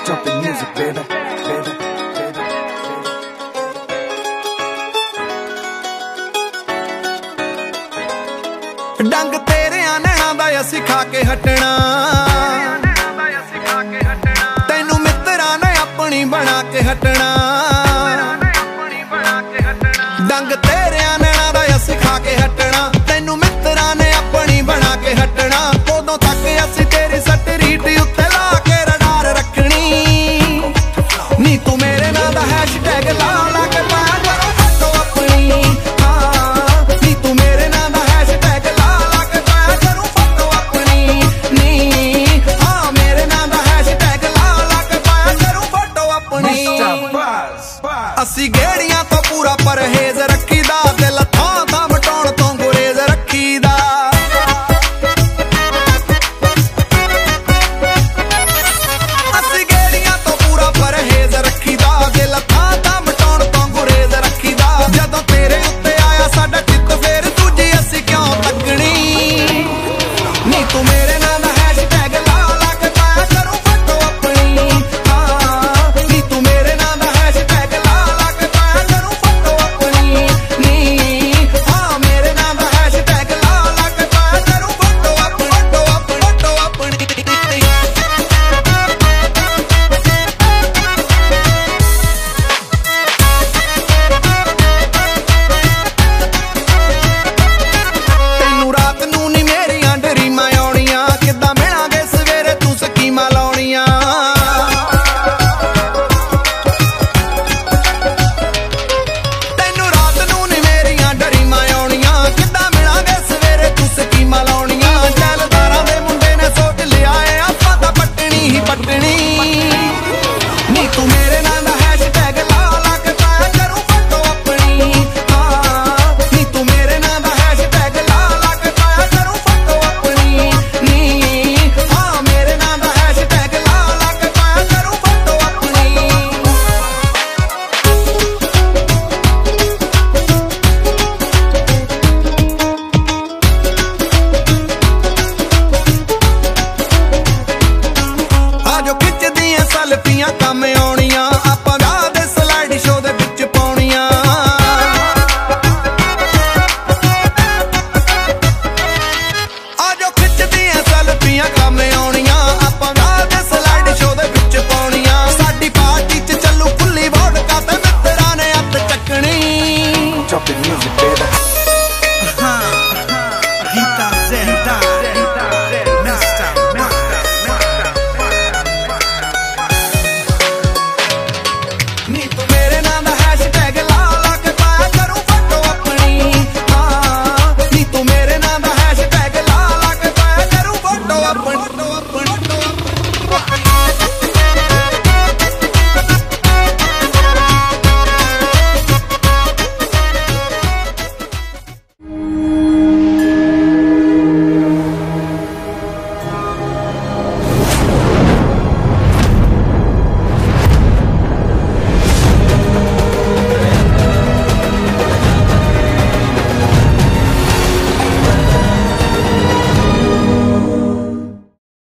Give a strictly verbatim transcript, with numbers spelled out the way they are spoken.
Jumping music, baby, baby, baby, baby. डंग तेरिया नैना दा असी खा के हटना, तैनू मित्रा ने अपनी बना के हटना। डंग तेरिया नैना दा असी खा के हटना, तैनू मित्रा ने अपनी बना के हटना। उदों तक असी तेरी सटरीट उत्ते ला के रडार रखनी। नी तू मेरे नाल दा हैशटैग ला ला के पाया करो फोटो अपनी। हाँ नी तू मेरे नाल दा हैशटैग ला ला के पाया करूं फोटो अपनी। नी हाँ मेरे नाल दा हैशटैग ला ला के पाया करूं फोटो अपनी। असी गेड़ियां तो पूरा परहेज रखीदा, दिल थां थां मटाउण तो गुरेज रखीदा। असी गेड़ियां तो पूरा परहेज रखीदा, दिल थां थां मटाउण तो गुरेज रखीदा। जदों तेरे उत्ते आया साडा चित्त फेर दूजी असी क्यों तकनी। नी तू मेरे नाल दा हैशटैग ला ला के पाया करूं फोटो अपनी। हाँ नी तू मेरे नाल दा हैशटैग ला ला के पाया करूं फोटो अपनी। नी हाँ मेरे नाल दा हैशटैग ला ला के पाया करूं फोटो अपनी, फोटो अपनी, फोटो अपनी। ਤੈਨੂੰ ਰਾਤ ਨੂੰ ਨੀ ਮੇਰੀਆਂ ਡਰੀਮਾਂ ਆਉਣੀਆਂ, ਕਿੱਦਾਂ ਮਿਲਾਂਗੇ ਸਵੇਰੇ ਤੂੰ ਸਕੀਮਾਂ ਲਾਉਣੀਆਂ। ਤੈਨੂੰ ਰਾਤ ਨੂੰ ਨੀ ਮੇਰੀਆਂ ਡਰੀਮਾਂ ਆਉਣੀਆਂ, ਕਿੱਦਾਂ ਮਿਲਾਂਗੇ ਸਵੇਰੇ ਤੂੰ ਸਕੀਮਾਂ ਲਾਉਣੀਆਂ। ਜੈਲਦਾਰਾਂ ਦੇ ਮੁੰਡੇ ਨੇ ਸੋਚ ਲਿਆ ਏ ਆਪਾਂ ਤਾਂ ਪੱਟਣੀ ਹੀ ਪੱਟਣੀ। ਨੀ ਤੂੰ ਮੇਰੇ ਨਾਲ ਦਾ ਹੈਸ਼ਟੈਗ ਲਾ ਲਾ ਕੇ ਪਾਇਆ ਕਰੂੰ ਫੋਟੋ ਆਪਣੀ। ਹਾਂ ਨੀ ਤੂੰ ਮੇਰੇ ਨਾਲ ਦਾ ਹੈਸ਼ਟੈਗ ਲਾ ਲਾ ਕੇ ਪਾਇਆ ਕਰੂੰ ਫੋਟੋ ਆਪਣੀ। ਨੀ ਹਾਂ ਮੇਰੇ ਨਾਲ ਦਾ ਹੈਸ਼ਟੈਗ ਲਾ ਲਾ ਕੇ ਪਾਇਆ ਕਰੂੰ ਫੋਟੋ ਆਪਣੀ। ਆਜੋ ਖਿੱਚਦੀਆਂ ਸੈਲਫੀਆਂ ਕੰਮ ਆਉਣ